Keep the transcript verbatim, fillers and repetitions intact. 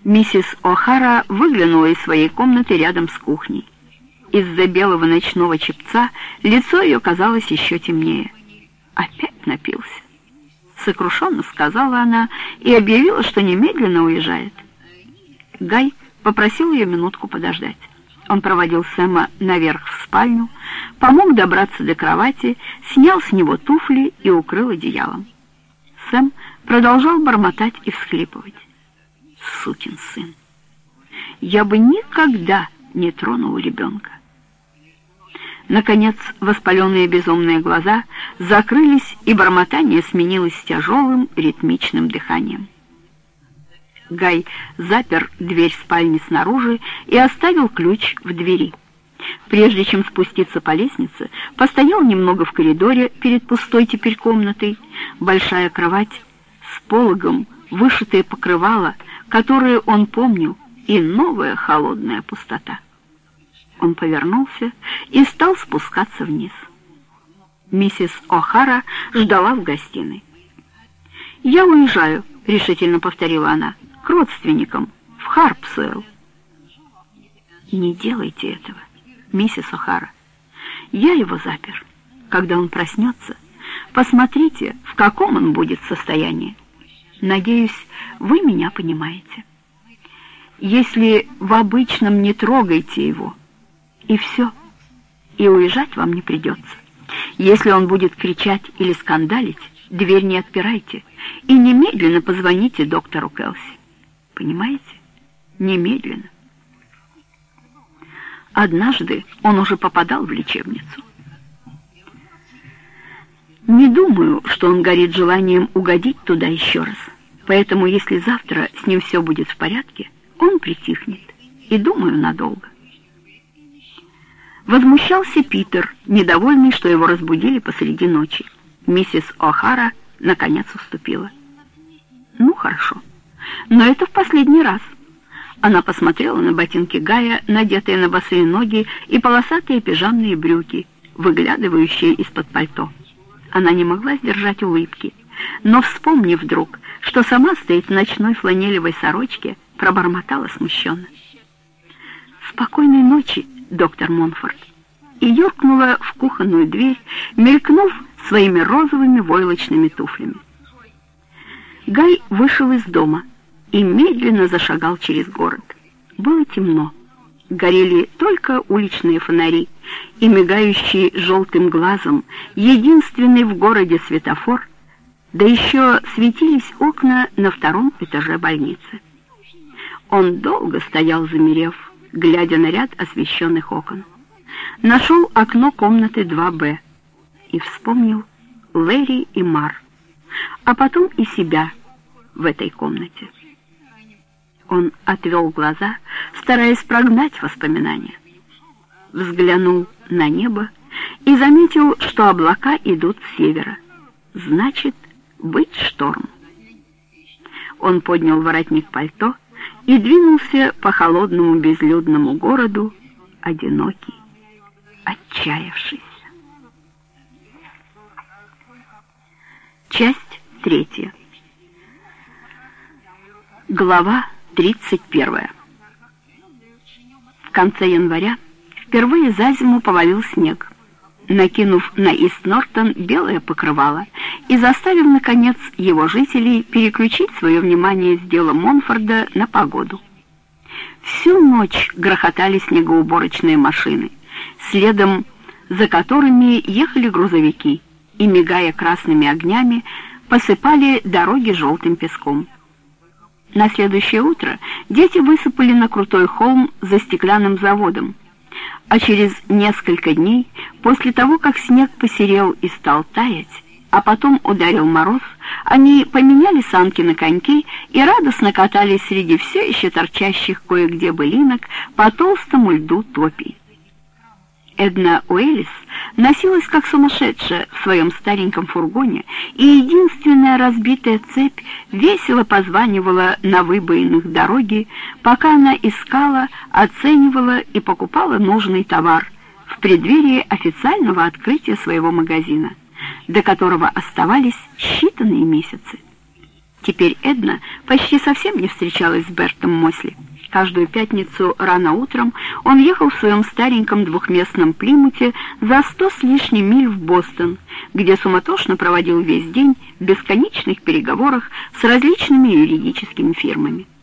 Миссис О'Хара выглянула из своей комнаты рядом с кухней. Из-за белого ночного чепца лицо ее казалось еще темнее. «Опять напился», — сокрушенно сказала она и объявила, что немедленно уезжает. Гай попросил ее минутку подождать. Он проводил Сэма наверх в спальню, помог добраться до кровати, снял с него туфли и укрыл одеялом. Сэм продолжал бормотать и всхлипывать. «Сукин сын! Я бы никогда не тронул ребенка». Наконец воспаленные безумные глаза закрылись, и бормотание сменилось тяжелым ритмичным дыханием. Гай запер дверь спальни снаружи и оставил ключ в двери. Прежде чем спуститься по лестнице, постоял немного в коридоре перед пустой теперь комнатой. Большая кровать с пологом, вышитое покрывало, которое он помнил, и новая холодная пустота. Он повернулся и стал спускаться вниз. Миссис О'Хара ждала в гостиной. «Я уезжаю», — решительно повторила она, — «к родственникам, в Харпсуэлл». «Не делайте этого, миссис О'Хара. Я его запер. Когда он проснется, посмотрите, в каком он будет состоянии. Надеюсь, вы меня понимаете. Если в обычном не трогайте его, и все, и уезжать вам не придется. Если он будет кричать или скандалить, дверь не отпирайте и немедленно позвоните доктору Келси. Понимаете? Немедленно». Однажды он уже попадал в лечебницу. Не думаю, что он горит желанием угодить туда еще раз. Поэтому, если завтра с ним все будет в порядке, он притихнет, и, думаю, надолго. Возмущался Питер, недовольный, что его разбудили посреди ночи. Миссис О'Хара наконец уступила. «Ну, хорошо, но это в последний раз». Она посмотрела на ботинки Гая, надетые на босые ноги, и полосатые пижамные брюки, выглядывающие из-под пальто. Она не могла сдержать улыбки, но, вспомнив вдруг, что сама стоит в ночной фланелевой сорочке, пробормотала смущенно: «Спокойной ночи, доктор Монфорд», и юркнула в кухонную дверь, мелькнув своими розовыми войлочными туфлями. Гай вышел из дома и медленно зашагал через город. Было темно. Горели только уличные фонари, и мигающий желтым глазом единственный в городе светофор, да еще светились окна на втором этаже больницы. Он долго стоял, замерев, глядя на ряд освещенных окон. Нашел окно комнаты два Б и вспомнил Лэри и Мар, а потом и себя в этой комнате. Он отвел глаза, стараясь прогнать воспоминания. Взглянул на небо и заметил, что облака идут с севера. Значит, быть шторм. Он поднял воротник пальто и двинулся по холодному безлюдному городу, одинокий, отчаявшийся. Часть третья. Глава тридцать первая. В конце января впервые за зиму повалил снег, накинув на Ист-Нортон белое покрывало и заставив, наконец, его жителей переключить свое внимание с дела Монфорда на погоду. Всю ночь грохотали снегоуборочные машины, следом за которыми ехали грузовики и, мигая красными огнями, посыпали дороги желтым песком. На следующее утро дети высыпали на крутой холм за стеклянным заводом, а через несколько дней, после того, как снег посерел и стал таять, а потом ударил мороз, они поменяли санки на коньки и радостно катались среди все еще торчащих кое-где былинок по толстому льду топи. Эдна Уэллис носилась как сумасшедшая в своем стареньком фургоне, и единственная разбитая цепь весело позванивала на выбоинах дороги, пока она искала, оценивала и покупала нужный товар в преддверии официального открытия своего магазина, до которого оставались считанные месяцы. Теперь Эдна почти совсем не встречалась с Бертом Мосли. Каждую пятницу рано утром он ехал в своем стареньком двухместном Плимуте за сто с лишним миль в Бостон, где суматошно проводил весь день в бесконечных переговорах с различными юридическими фирмами.